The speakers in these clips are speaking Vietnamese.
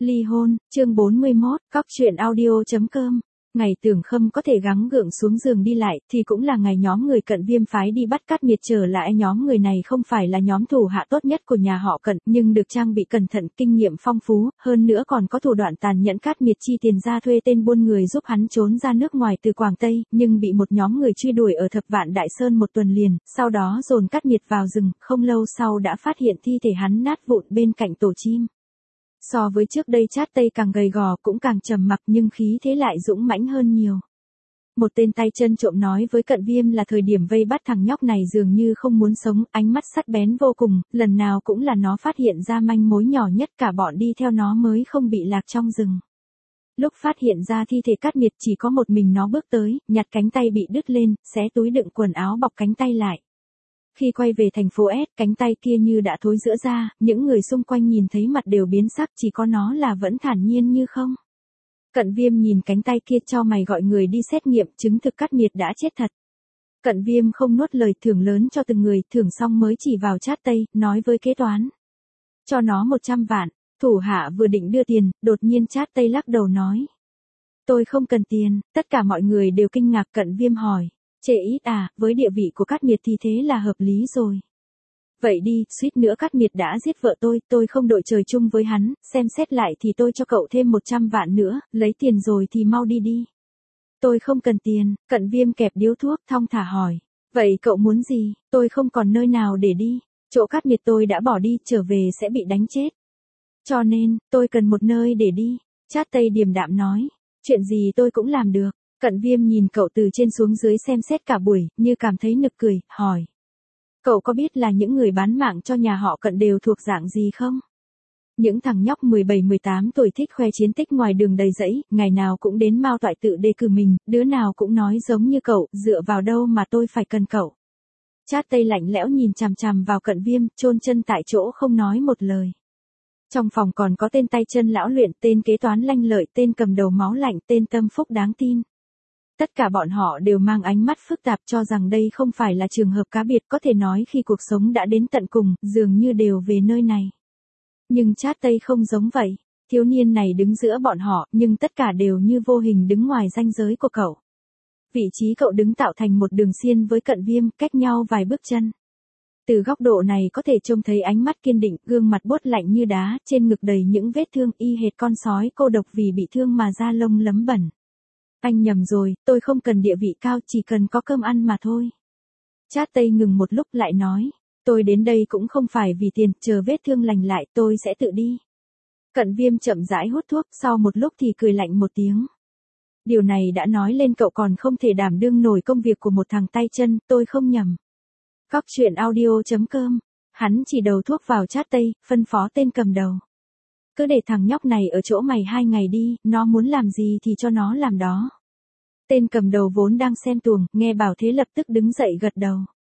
Ly hôn, chương 41, cóc truyện audio.com. Ngày Tưởng Khâm có thể gắng gượng xuống giường đi lại, thì cũng là ngày nhóm người Cận Viêm phái đi bắt Cát Miệt trở lại. Nhóm người này không phải là nhóm thủ hạ tốt nhất của nhà họ Cận, nhưng được trang bị cẩn thận, kinh nghiệm phong phú, hơn nữa còn có thủ đoạn tàn nhẫn. Cát Miệt chi tiền ra thuê tên buôn người giúp hắn trốn ra nước ngoài từ Quảng Tây, nhưng bị một nhóm người truy đuổi ở Thập Vạn Đại Sơn một tuần liền, sau đó dồn Cát Miệt vào rừng, không lâu sau đã phát hiện thi thể hắn nát vụn bên cạnh tổ chim. So với trước đây Chát Tây càng gầy gò cũng càng trầm mặc, nhưng khí thế lại dũng mãnh hơn nhiều. Một tên tay chân trộm nói với Cận Viêm là thời điểm vây bắt thằng nhóc này dường như không muốn sống, ánh mắt sắc bén vô cùng, lần nào cũng là nó phát hiện ra manh mối nhỏ nhất, cả bọn đi theo nó mới không bị lạc trong rừng. Lúc phát hiện ra thi thể Cát Miệt chỉ có một mình nó bước tới, nhặt cánh tay bị đứt lên, xé túi đựng quần áo bọc cánh tay lại. Khi quay về thành phố S, cánh tay kia như đã thối rữa ra, những người xung quanh nhìn thấy mặt đều biến sắc, chỉ có nó là vẫn thản nhiên như không. Cận Viêm nhìn cánh tay kia cho mày gọi người đi xét nghiệm, chứng thực Cát Miệt đã chết thật. Cận Viêm không nuốt lời, thưởng lớn cho từng người, thưởng xong mới chỉ vào Chát Tây, nói với kế toán. Cho nó 100 vạn, thủ hạ vừa định đưa tiền, đột nhiên Chát Tây lắc đầu nói. Tôi không cần tiền, tất cả mọi người đều kinh ngạc. Cận Viêm hỏi. Chê ít à, với địa vị của Cát Miệt thì thế là hợp lý rồi. Vậy đi, suýt nữa Cát Miệt đã giết vợ tôi không đội trời chung với hắn, xem xét lại thì tôi cho cậu thêm 100 vạn nữa, lấy tiền rồi thì mau đi đi. Tôi không cần tiền, Cận Viêm kẹp điếu thuốc thong thả hỏi. Vậy cậu muốn gì, tôi không còn nơi nào để đi, chỗ Cát Miệt tôi đã bỏ đi, trở về sẽ bị đánh chết. Cho nên, tôi cần một nơi để đi, Chát Tây điềm đạm nói, chuyện gì tôi cũng làm được. Cận Viêm nhìn cậu từ trên xuống dưới xem xét cả buổi, như cảm thấy nực cười, hỏi. Cậu có biết là những người bán mạng cho nhà họ Cận đều thuộc dạng gì không? Những thằng nhóc 17-18 tuổi thích khoe chiến tích ngoài đường đầy rẫy, ngày nào cũng đến Mao Toại tự đề cử mình, đứa nào cũng nói giống như cậu, dựa vào đâu mà tôi phải cần cậu. Chát Tây lạnh lẽo nhìn chằm chằm vào Cận Viêm, chôn chân tại chỗ không nói một lời. Trong phòng còn có tên tay chân lão luyện, tên kế toán lanh lợi, tên cầm đầu máu lạnh, tên tâm phúc đáng tin. Tất cả bọn họ đều mang ánh mắt phức tạp, cho rằng đây không phải là trường hợp cá biệt, có thể nói khi cuộc sống đã đến tận cùng, dường như đều về nơi này. Nhưng Chát Tây không giống vậy, thiếu niên này đứng giữa bọn họ, nhưng tất cả đều như vô hình đứng ngoài ranh giới của cậu. Vị trí cậu đứng tạo thành một đường xiên với Cận Viêm, cách nhau vài bước chân. Từ góc độ này có thể trông thấy ánh mắt kiên định, gương mặt buốt lạnh như đá, trên ngực đầy những vết thương y hệt con sói cô độc vì bị thương mà da lông lấm bẩn. Anh nhầm rồi, tôi không cần địa vị cao, chỉ cần có cơm ăn mà thôi. Chát Tây ngừng một lúc lại nói, tôi đến đây cũng không phải vì tiền, chờ vết thương lành lại tôi sẽ tự đi. Cận Viêm chậm rãi hút thuốc, sau một lúc thì cười lạnh một tiếng. Điều này đã nói lên cậu còn không thể đảm đương nổi công việc của một thằng tay chân, tôi không nhầm. Cóc truyện audio.com, hắn chỉ đầu thuốc vào Chát Tây, phân phó tên cầm đầu. Cứ để thằng nhóc này ở chỗ mày 2 ngày đi, nó muốn làm gì thì cho nó làm đó. Tên cầm đầu vốn đang xem tuồng, nghe bảo thế lập tức đứng dậy gật đầu.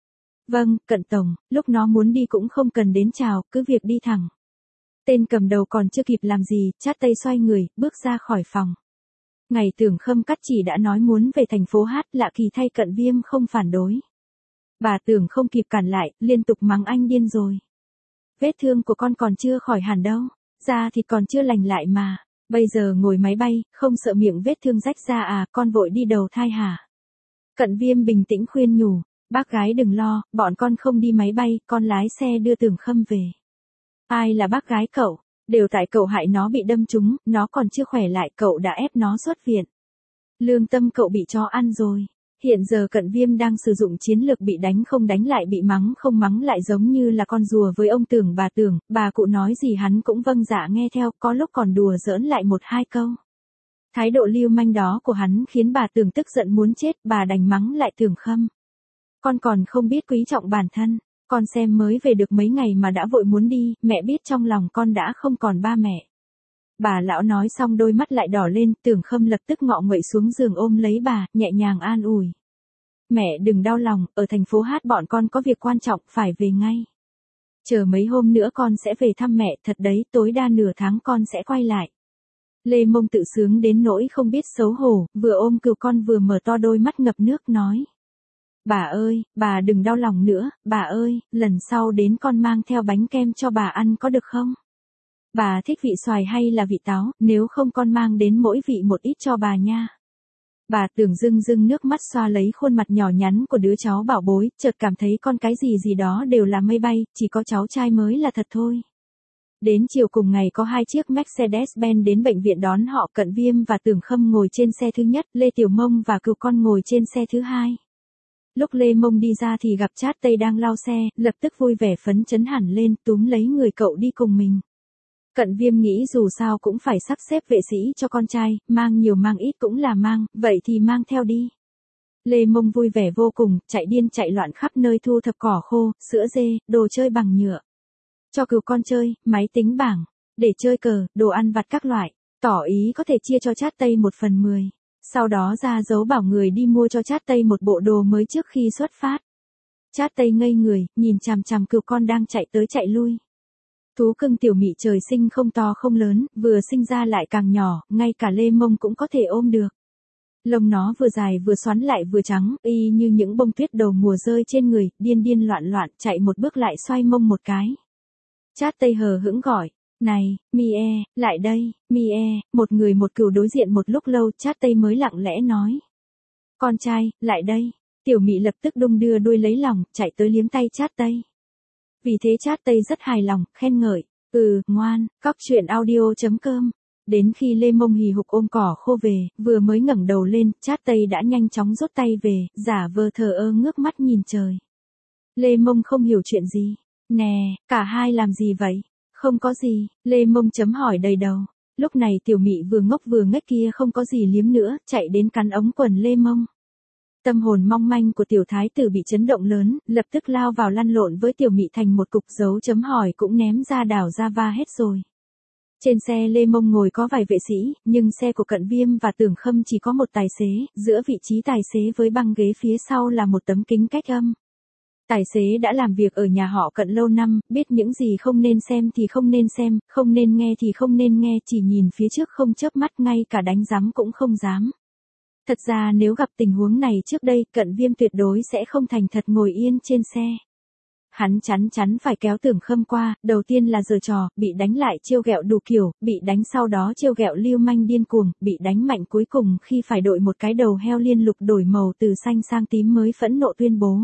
Vâng, Cận tổng, lúc nó muốn đi cũng không cần đến chào, cứ việc đi thẳng. Tên cầm đầu còn chưa kịp làm gì, Chát Tây xoay người, bước ra khỏi phòng. Ngày Tưởng Khâm cắt chỉ đã nói muốn về thành phố Hát, lạ kỳ thay Cận Viêm không phản đối. Bà Tưởng không kịp cản lại, liên tục mắng anh điên rồi. Vết thương của con còn chưa khỏi hẳn đâu. Da thịt còn chưa lành lại mà, bây giờ ngồi máy bay, không sợ miệng vết thương rách ra à, con vội đi đầu thai hả? Cận Viêm bình tĩnh khuyên nhủ, bác gái đừng lo, bọn con không đi máy bay, con lái xe đưa Tưởng Khâm về. Ai là bác gái cậu? Đều tại cậu hại nó bị đâm trúng, nó còn chưa khỏe lại, cậu đã ép nó xuất viện. Lương tâm cậu bị chó ăn rồi. Hiện giờ Cận Viêm đang sử dụng chiến lược bị đánh không đánh lại, bị mắng không mắng lại, giống như là con rùa với ông Tưởng, bà cụ nói gì hắn cũng vâng dạ nghe theo, có lúc còn đùa giỡn lại 1-2 câu. Thái độ lưu manh đó của hắn khiến bà Tưởng tức giận muốn chết, bà đành mắng lại Tưởng Khâm. Con còn không biết quý trọng bản thân, con xem mới về được mấy ngày mà đã vội muốn đi, mẹ biết trong lòng con đã không còn ba mẹ. Bà lão nói xong đôi mắt lại đỏ lên, Tưởng Khâm lập tức ngọ nguậy xuống giường ôm lấy bà, nhẹ nhàng an ủi. Mẹ đừng đau lòng, ở thành phố Hát bọn con có việc quan trọng, phải về ngay. Chờ mấy hôm nữa con sẽ về thăm mẹ, thật đấy, tối đa nửa tháng con sẽ quay lại. Lê Mông tự sướng đến nỗi không biết xấu hổ, vừa ôm cừu con vừa mở to đôi mắt ngập nước nói. Bà ơi, bà đừng đau lòng nữa, bà ơi, lần sau đến con mang theo bánh kem cho bà ăn có được không? Bà thích vị xoài hay là vị táo, nếu không con mang đến mỗi vị một ít cho bà nha. Bà Tưởng rưng rưng nước mắt xoa lấy khuôn mặt nhỏ nhắn của đứa cháu bảo bối, chợt cảm thấy con cái gì gì đó đều là mây bay, chỉ có cháu trai mới là thật thôi. Đến chiều cùng ngày có 2 chiếc Mercedes-Benz đến bệnh viện đón họ, Cận Viêm và Tưởng Khâm ngồi trên xe thứ nhất, Lê Tiểu Mông và Cừu Con ngồi trên xe thứ hai. Lúc Lê Mông đi ra thì gặp Trát Tây đang lau xe, lập tức vui vẻ phấn chấn hẳn lên, túm lấy người cậu đi cùng mình. Cận Viêm nghĩ dù sao cũng phải sắp xếp vệ sĩ cho con trai, mang nhiều mang ít cũng là mang, vậy thì mang theo đi. Lê Mông vui vẻ vô cùng, chạy điên chạy loạn khắp nơi thu thập cỏ khô, sữa dê, đồ chơi bằng nhựa. Cho Cừu Con chơi, máy tính bảng, để chơi cờ, đồ ăn vặt các loại, tỏ ý có thể chia cho Trát Tây 1/10. Sau đó ra dấu bảo người đi mua cho Trát Tây một bộ đồ mới trước khi xuất phát. Trát Tây ngây người, nhìn chằm chằm Cừu Con đang chạy tới chạy lui. Thú cưng tiểu mị trời sinh không to không lớn, vừa sinh ra lại càng nhỏ, ngay cả Lê Mông cũng có thể ôm được. Lông nó vừa dài vừa xoắn lại vừa trắng, y như những bông tuyết đầu mùa rơi trên người, điên điên loạn loạn, chạy một bước lại xoay mông một cái. Trát Tây hờ hững gọi, này, Mie, lại đây, Mie, một người một cừu đối diện một lúc lâu, Trát Tây mới lặng lẽ nói. Con trai, lại đây, tiểu mị lập tức đung đưa đuôi lấy lòng, chạy tới liếm tay Trát Tây. Vì thế Trát Tây rất hài lòng, khen ngợi, ngoan, cóc truyện audio.com. Đến khi Lê Mông hì hục ôm cỏ khô về, vừa mới ngẩng đầu lên, Trát Tây đã nhanh chóng rút tay về, giả vờ thờ ơ ngước mắt nhìn trời. Lê Mông không hiểu chuyện gì. Nè, cả hai làm gì vậy? Không có gì, Lê Mông chấm hỏi đầy đầu. Lúc này tiểu mị vừa ngốc vừa nghếch kia không có gì liếm nữa, chạy đến cắn ống quần Lê Mông. Tâm hồn mong manh của tiểu thái tử bị chấn động lớn, lập tức lao vào lăn lộn với tiểu mị thành một cục, dấu chấm hỏi cũng ném ra đảo ra va hết rồi. Trên xe Lê Mông ngồi có vài vệ sĩ, nhưng xe của Cận Viêm và Tưởng Khâm chỉ có một tài xế, giữa vị trí tài xế với băng ghế phía sau là một tấm kính cách âm. Tài xế đã làm việc ở nhà họ Cận lâu năm, biết những gì không nên xem thì không nên xem, không nên nghe thì không nên nghe, chỉ nhìn phía trước không chớp mắt, ngay cả đánh giám cũng không dám. Thật ra nếu gặp tình huống này trước đây, Cận Viêm tuyệt đối sẽ không thành thật ngồi yên trên xe. Hắn chắn chắn phải kéo Tưởng Khâm qua, đầu tiên là giở trò, bị đánh lại trêu ghẹo đủ kiểu, bị đánh sau đó trêu ghẹo lưu manh điên cuồng, bị đánh mạnh cuối cùng khi phải đội một cái đầu heo liên lục đổi màu từ xanh sang tím mới phẫn nộ tuyên bố.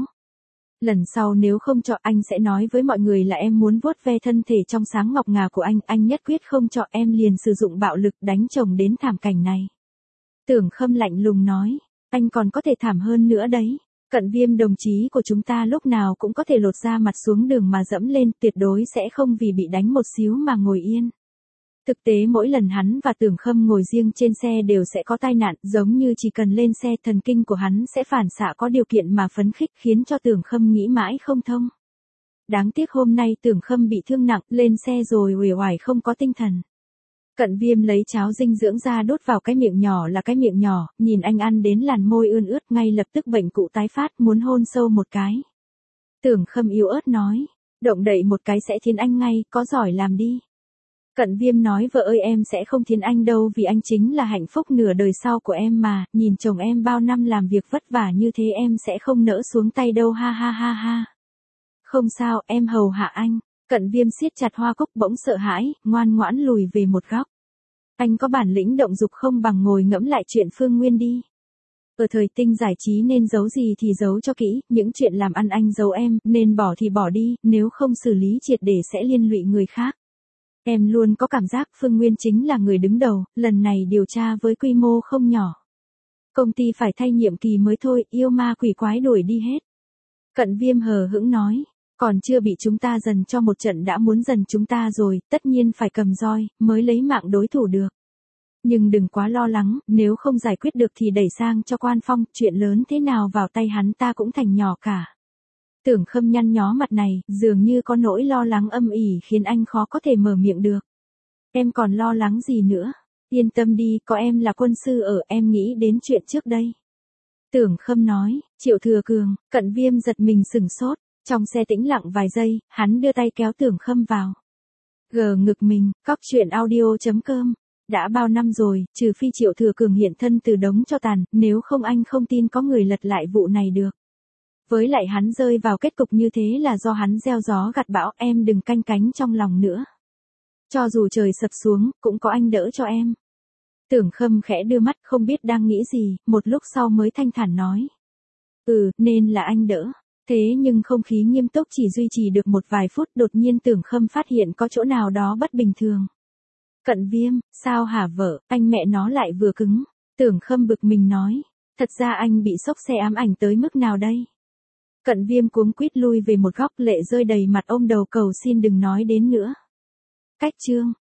Lần sau nếu không cho anh sẽ nói với mọi người là em muốn vuốt ve thân thể trong sáng ngọc ngà của anh nhất quyết không cho, em liền sử dụng bạo lực đánh chồng đến thảm cảnh này. Tưởng Khâm lạnh lùng nói, anh còn có thể thảm hơn nữa đấy. Cận Viêm đồng chí của chúng ta lúc nào cũng có thể lột da mặt xuống đường mà dẫm lên, tuyệt đối sẽ không vì bị đánh một xíu mà ngồi yên. Thực tế mỗi lần hắn và Tưởng Khâm ngồi riêng trên xe đều sẽ có tai nạn, giống như chỉ cần lên xe thần kinh của hắn sẽ phản xạ có điều kiện mà phấn khích, khiến cho Tưởng Khâm nghĩ mãi không thông. Đáng tiếc hôm nay Tưởng Khâm bị thương nặng, lên xe rồi uể oải không có tinh thần. Cận Viêm lấy cháo dinh dưỡng ra đút vào cái miệng nhỏ là cái miệng nhỏ, nhìn anh ăn đến làn môi ươn ướt, ngay lập tức bệnh cũ tái phát, muốn hôn sâu một cái. Tưởng Khâm yếu ớt nói, động đậy một cái sẽ thiến anh ngay, có giỏi làm đi. Cận Viêm nói, vợ ơi em sẽ không thiến anh đâu, vì anh chính là hạnh phúc nửa đời sau của em mà, nhìn chồng em bao năm làm việc vất vả như thế em sẽ không nỡ xuống tay đâu, ha ha ha ha. Không sao, em hầu hạ anh. Cận Viêm siết chặt hoa cúc, bỗng sợ hãi, ngoan ngoãn lùi về một góc. Anh có bản lĩnh động dục không bằng ngồi ngẫm lại chuyện Phương Nguyên đi. Ở thời tinh giải trí nên giấu gì thì giấu cho kỹ, những chuyện làm ăn anh giấu em, nên bỏ thì bỏ đi, nếu không xử lý triệt để sẽ liên lụy người khác. Em luôn có cảm giác Phương Nguyên chính là người đứng đầu, lần này điều tra với quy mô không nhỏ. Công ty phải thay nhiệm kỳ mới thôi, yêu ma quỷ quái đuổi đi hết. Cận Viêm hờ hững nói, còn chưa bị chúng ta dần cho một trận đã muốn dần chúng ta rồi, tất nhiên phải cầm roi, mới lấy mạng đối thủ được. Nhưng đừng quá lo lắng, nếu không giải quyết được thì đẩy sang cho Quan Phong, chuyện lớn thế nào vào tay hắn ta cũng thành nhỏ cả. Tưởng Khâm nhăn nhó mặt này, dường như có nỗi lo lắng âm ỉ khiến anh khó có thể mở miệng được. Em còn lo lắng gì nữa? Yên tâm đi, có em là quân sư ở, em nghĩ đến chuyện trước đây. Tưởng Khâm nói, Triệu Thừa Cường. Cận Viêm giật mình sửng sốt, trong xe tĩnh lặng vài giây, hắn đưa tay kéo Tưởng Khâm vào. Gờ ngực mình, cóc truyện audio.com. Đã bao năm rồi, trừ phi Triệu Thừa Cường hiện thân từ đống tro tàn, nếu không anh không tin có người lật lại vụ này được. Với lại hắn rơi vào kết cục như thế là do hắn gieo gió gặt bão, em đừng canh cánh trong lòng nữa. Cho dù trời sập xuống, cũng có anh đỡ cho em. Tưởng Khâm khẽ đưa mắt không biết đang nghĩ gì, một lúc sau mới thanh thản nói. Nên là anh đỡ. Thế nhưng không khí nghiêm túc chỉ duy trì được một vài phút, đột nhiên Tưởng Khâm phát hiện có chỗ nào đó bất bình thường. Cận Viêm, sao hả vợ, anh mẹ nó lại vừa cứng. Tưởng Khâm bực mình nói. Thật ra anh bị sốc xe ám ảnh tới mức nào đây? Cận Viêm cuống quýt lui về một góc, lệ rơi đầy mặt, ôm đầu cầu xin đừng nói đến nữa. Cách chương